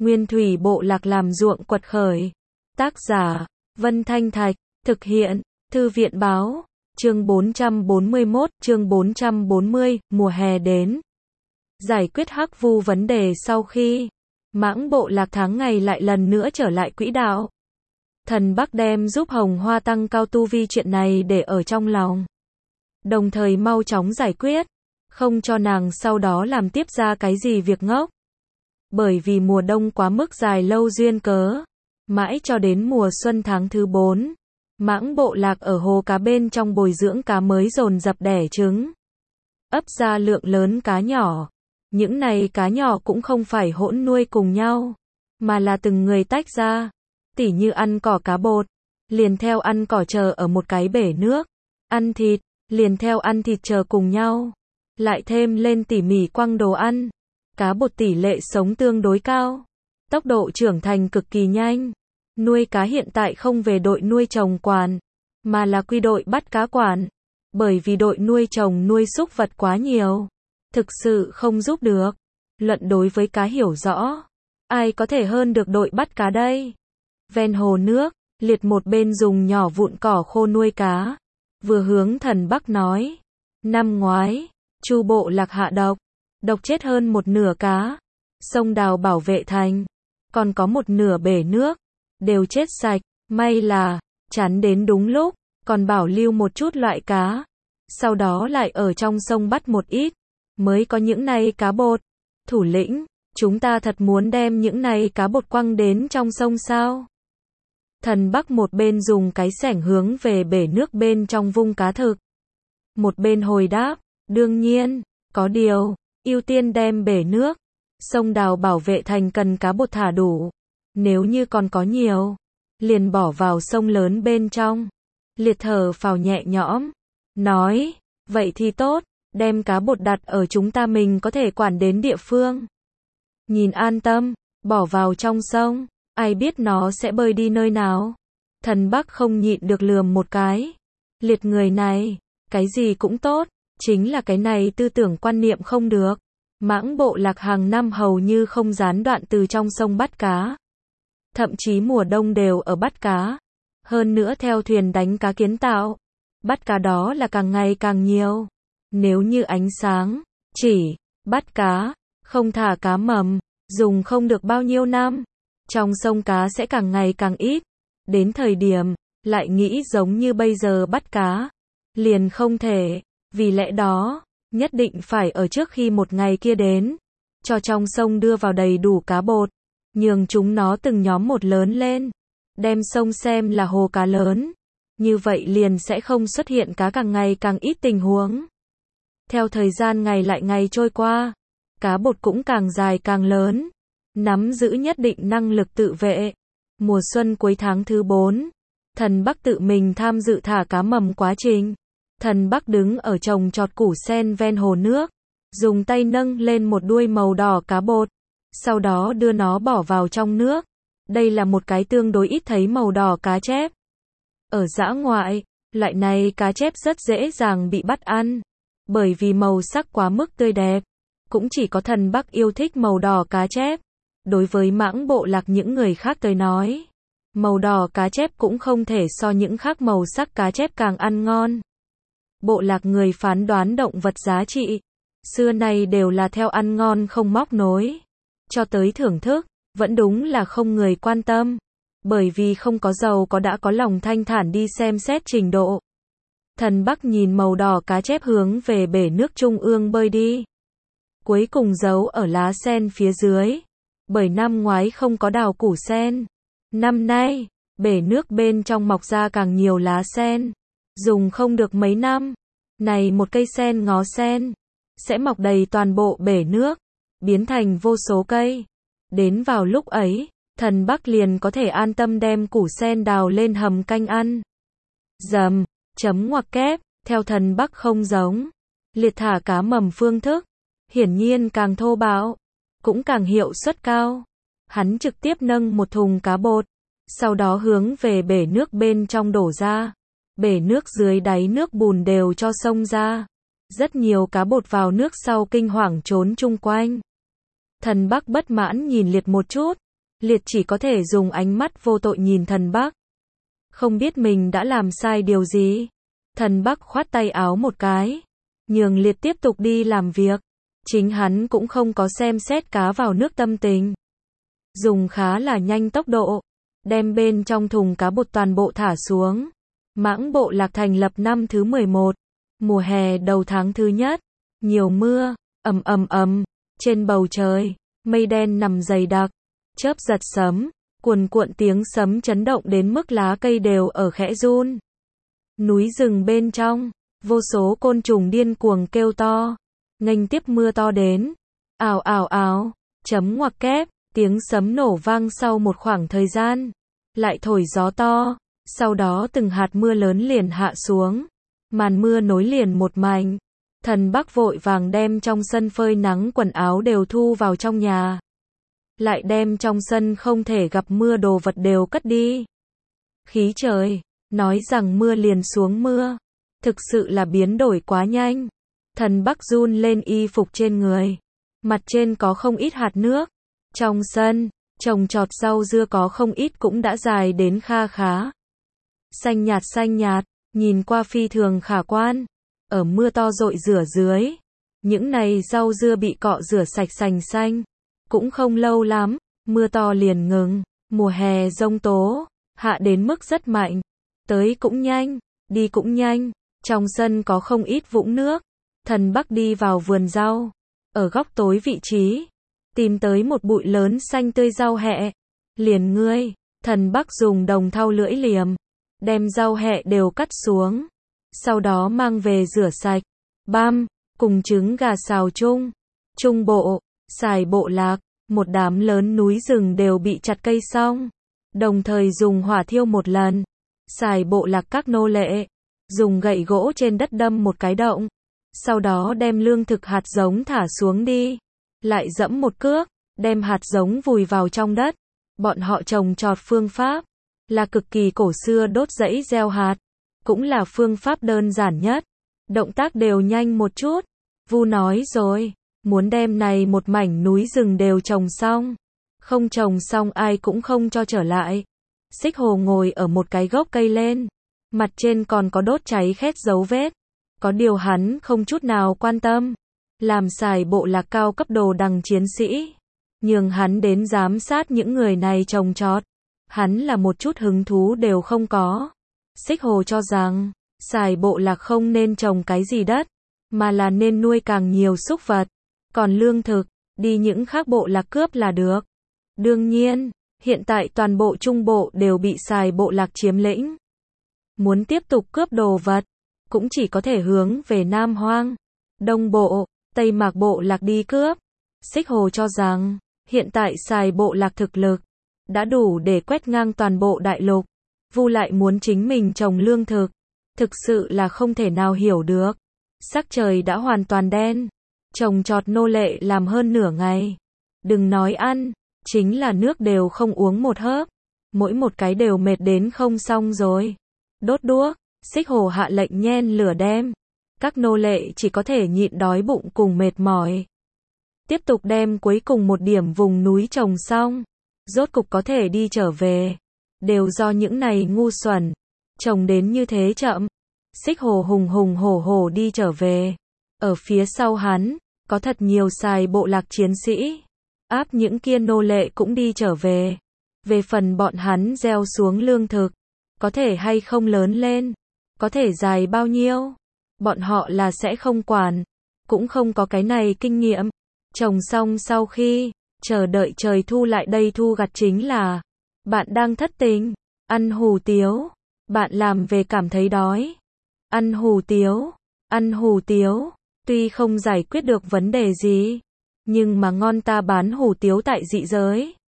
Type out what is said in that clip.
Nguyên thủy bộ lạc làm ruộng quật khởi. Tác giả, Vân Thanh Thạch, thực hiện, Thư viện báo, chương 441, chương 440, mùa hè đến. Giải quyết hắc vu vấn đề sau khi Mãng bộ lạc tháng ngày lại lần nữa trở lại quỹ đạo. Thần Bắc đem giúp Hồng Hoa tăng cao tu vi chuyện này để ở trong lòng. Đồng thời mau chóng giải quyết, không cho nàng sau đó làm tiếp ra cái gì việc ngốc. Bởi vì mùa đông quá mức dài lâu duyên cớ, mãi cho đến mùa xuân tháng thứ 4, Mãng bộ lạc ở hồ cá bên trong bồi dưỡng cá mới dồn dập đẻ trứng, ấp ra lượng lớn cá nhỏ. Những này cá nhỏ cũng không phải hỗn nuôi cùng nhau, mà là từng người tách ra. Tỉ như ăn cỏ cá bột, liền theo ăn cỏ chờ ở một cái bể nước. Ăn thịt, liền theo ăn thịt chờ cùng nhau. Lại thêm lên tỉ mỉ quăng đồ ăn. Cá bột tỷ lệ sống tương đối cao, tốc độ trưởng thành cực kỳ nhanh. Nuôi cá hiện tại không về đội nuôi trồng quản, mà là quy đội bắt cá quản. Bởi vì đội nuôi trồng nuôi súc vật quá nhiều, thực sự không giúp được. Luận đối với cá hiểu rõ, ai có thể hơn được đội bắt cá đây? Ven hồ nước, Liệt một bên dùng nhỏ vụn cỏ khô nuôi cá, vừa hướng Thần Bắc nói. Năm ngoái, Chu bộ lạc hạ độc chết hơn một nửa cá. Sông Đào bảo vệ thành, còn có một nửa bể nước, đều chết sạch. May là, chắn đến đúng lúc, còn bảo lưu một chút loại cá. Sau đó lại ở trong sông bắt một ít, mới có những này cá bột. Thủ lĩnh, chúng ta thật muốn đem những này cá bột quăng đến trong sông sao? Thần Bắc một bên dùng cái xẻng hướng về bể nước bên trong vung cá thực, một bên hồi đáp, đương nhiên, có điều, ưu tiên đem bể nước, sông Đào bảo vệ thành cần cá bột thả đủ. Nếu như còn có nhiều, liền bỏ vào sông lớn bên trong. Liệt thở phào nhẹ nhõm, nói, vậy thì tốt, đem cá bột đặt ở chúng ta mình có thể quản đến địa phương. Nhìn an tâm, bỏ vào trong sông, ai biết nó sẽ bơi đi nơi nào. Thần Bắc không nhịn được lườm một cái. Liệt người này, cái gì cũng tốt, chính là cái này tư tưởng quan niệm không được. Mãng bộ lạc hàng năm hầu như không gián đoạn từ trong sông bắt cá. Thậm chí mùa đông đều ở bắt cá. Hơn nữa theo thuyền đánh cá kiến tạo, bắt cá đó là càng ngày càng nhiều. Nếu như ánh sáng, chỉ bắt cá, không thả cá mầm, dùng không được bao nhiêu năm, trong sông cá sẽ càng ngày càng ít. Đến thời điểm, lại nghĩ giống như bây giờ bắt cá, liền không thể. Vì lẽ đó, nhất định phải ở trước khi một ngày kia đến, cho trong sông đưa vào đầy đủ cá bột, nhường chúng nó từng nhóm một lớn lên, đem sông xem là hồ cá lớn. Như vậy liền sẽ không xuất hiện cá càng ngày càng ít tình huống. Theo thời gian ngày lại ngày trôi qua, cá bột cũng càng dài càng lớn, nắm giữ nhất định năng lực tự vệ. Mùa xuân cuối tháng thứ 4, Thần Bắc tự mình tham dự thả cá mầm quá trình. Thần Bắc đứng ở trồng trọt củ sen ven hồ nước, dùng tay nâng lên một đuôi màu đỏ cá bột, sau đó đưa nó bỏ vào trong nước. Đây là một cái tương đối ít thấy màu đỏ cá chép. Ở dã ngoại, loại này cá chép rất dễ dàng bị bắt ăn, bởi vì màu sắc quá mức tươi đẹp. Cũng chỉ có Thần Bắc yêu thích màu đỏ cá chép. Đối với Mãng bộ lạc những người khác tới nói, màu đỏ cá chép cũng không thể so những khác màu sắc cá chép càng ăn ngon. Bộ lạc người phán đoán động vật giá trị, xưa nay đều là theo ăn ngon không móc nối, cho tới thưởng thức, vẫn đúng là không người quan tâm, bởi vì không có giàu có đã có lòng thanh thản đi xem xét trình độ. Thần Bắc nhìn màu đỏ cá chép hướng về bể nước trung ương bơi đi, cuối cùng giấu ở lá sen phía dưới, bởi năm ngoái không có đào củ sen. Năm nay, bể nước bên trong mọc ra càng nhiều lá sen, dùng không được mấy năm, này một cây sen ngó sen, sẽ mọc đầy toàn bộ bể nước, biến thành vô số cây. Đến vào lúc ấy, Thần Bắc liền có thể an tâm đem củ sen đào lên hầm canh ăn. Dầm, chấm ngoặc kép, theo Thần Bắc không giống. Liệt thả cá mầm phương thức, hiển nhiên càng thô bạo, cũng càng hiệu suất cao. Hắn trực tiếp nâng một thùng cá bột, sau đó hướng về bể nước bên trong đổ ra. Bể nước dưới đáy nước bùn đều cho xông ra. Rất nhiều cá bột vào nước sau kinh hoàng trốn chung quanh. Thần Bắc bất mãn nhìn Liệt một chút, Liệt chỉ có thể dùng ánh mắt vô tội nhìn thần Bắc. Không biết mình đã làm sai điều gì. Thần Bắc khoát tay áo một cái, nhường Liệt tiếp tục đi làm việc. Chính hắn cũng không có xem xét cá vào nước tâm tình. Dùng khá là nhanh tốc độ, đem bên trong thùng cá bột toàn bộ thả xuống. Mãng Bộ Lạc thành lập năm thứ 11, mùa hè đầu tháng thứ nhất, nhiều mưa, ầm, trên bầu trời, mây đen nằm dày đặc, chớp giật sấm, cuồn cuộn tiếng sấm chấn động đến mức lá cây đều ở khẽ run. Núi rừng bên trong, vô số côn trùng điên cuồng kêu to, nghênh tiếp mưa to đến. Ào, chấm ngoặc kép, tiếng sấm nổ vang sau một khoảng thời gian, lại thổi gió to, sau đó từng hạt mưa lớn liền hạ xuống, màn mưa nối liền một mảnh. Thần Bắc vội vàng đem trong sân phơi nắng quần áo đều thu vào trong nhà, lại đem trong sân không thể gặp mưa đồ vật đều cất đi. Khí trời, nói rằng mưa liền xuống mưa, thực sự là biến đổi quá nhanh. Thần Bắc run lên y phục trên người, mặt trên có không ít hạt nước. Trong sân, trồng trọt rau dưa có không ít cũng đã dài đến kha khá. Xanh nhạt, nhìn qua phi thường khả quan. Ở mưa to dội rửa dưới, những này rau dưa bị cọ rửa sạch sành xanh. Cũng không lâu lắm, mưa to liền ngừng. Mùa hè giông tố, hạ đến mức rất mạnh. Tới cũng nhanh, đi cũng nhanh. Trong sân có không ít vũng nước. Thần Bắc đi vào vườn rau, ở góc tối vị trí, tìm tới một bụi lớn xanh tươi rau hẹ. Liền ngươi, thần Bắc dùng đồng thau lưỡi liềm, đem rau hẹ đều cắt xuống, sau đó mang về rửa sạch, băm, cùng trứng gà xào chung. Trung bộ, Sài Bộ Lạc, một đám lớn núi rừng đều bị chặt cây xong, đồng thời dùng hỏa thiêu một lần. Sài Bộ Lạc các nô lệ, dùng gậy gỗ trên đất đâm một cái động, sau đó đem lương thực hạt giống thả xuống đi, lại dẫm một cước, đem hạt giống vùi vào trong đất. Bọn họ trồng trọt phương pháp là cực kỳ cổ xưa, đốt rẫy gieo hạt, cũng là phương pháp đơn giản nhất. Động tác đều nhanh một chút. Vu nói rồi, muốn đem này một mảnh núi rừng đều trồng xong. Không trồng xong ai cũng không cho trở lại. Xích Hồ ngồi ở một cái gốc cây lên, mặt trên còn có đốt cháy khét dấu vết. Có điều hắn không chút nào quan tâm. Làm Sài Bộ Lạc cao cấp đồ đằng chiến sĩ, nhường hắn đến giám sát những người này trồng trọt, hắn là một chút hứng thú đều không có. Xích Hồ cho rằng, Sài Bộ Lạc không nên trồng cái gì đất, mà là nên nuôi càng nhiều súc vật, còn lương thực, đi những khác bộ lạc cướp là được. Đương nhiên, hiện tại toàn bộ Trung Bộ đều bị Sài Bộ Lạc chiếm lĩnh. Muốn tiếp tục cướp đồ vật, cũng chỉ có thể hướng về Nam Hoang, Đông Bộ, Tây Mạc Bộ Lạc đi cướp. Xích Hồ cho rằng, hiện tại Sài Bộ Lạc thực lực đã đủ để quét ngang toàn bộ đại lục. Vu lại muốn chính mình trồng lương thực, thực sự là không thể nào hiểu được. Sắc trời đã hoàn toàn đen, trồng trọt nô lệ làm hơn nửa ngày. Đừng nói ăn, chính là nước đều không uống một hớp, mỗi một cái đều mệt đến không xong rồi. Đốt đuốc, Xích Hồ hạ lệnh nhen lửa đem. Các nô lệ chỉ có thể nhịn đói bụng cùng mệt mỏi. Tiếp tục đem cuối cùng một điểm vùng núi trồng xong, rốt cục có thể đi trở về. Đều do những này ngu xuẩn, trồng đến như thế chậm. Xích Hồ hùng hổ đi trở về. Ở phía sau hắn, có thật nhiều Sài Bộ Lạc chiến sĩ. Áp những kia nô lệ cũng đi trở về. Về phần bọn hắn gieo xuống lương thực, có thể hay không lớn lên, có thể dài bao nhiêu, bọn họ là sẽ không quản, cũng không có cái này kinh nghiệm. Trồng xong sau khi, chờ đợi trời thu lại đây thu gặt chính là, bạn đang thất tình, ăn hủ tiếu, bạn làm về cảm thấy đói, ăn hủ tiếu, tuy không giải quyết được vấn đề gì, nhưng mà ngon, ta bán hủ tiếu tại dị giới,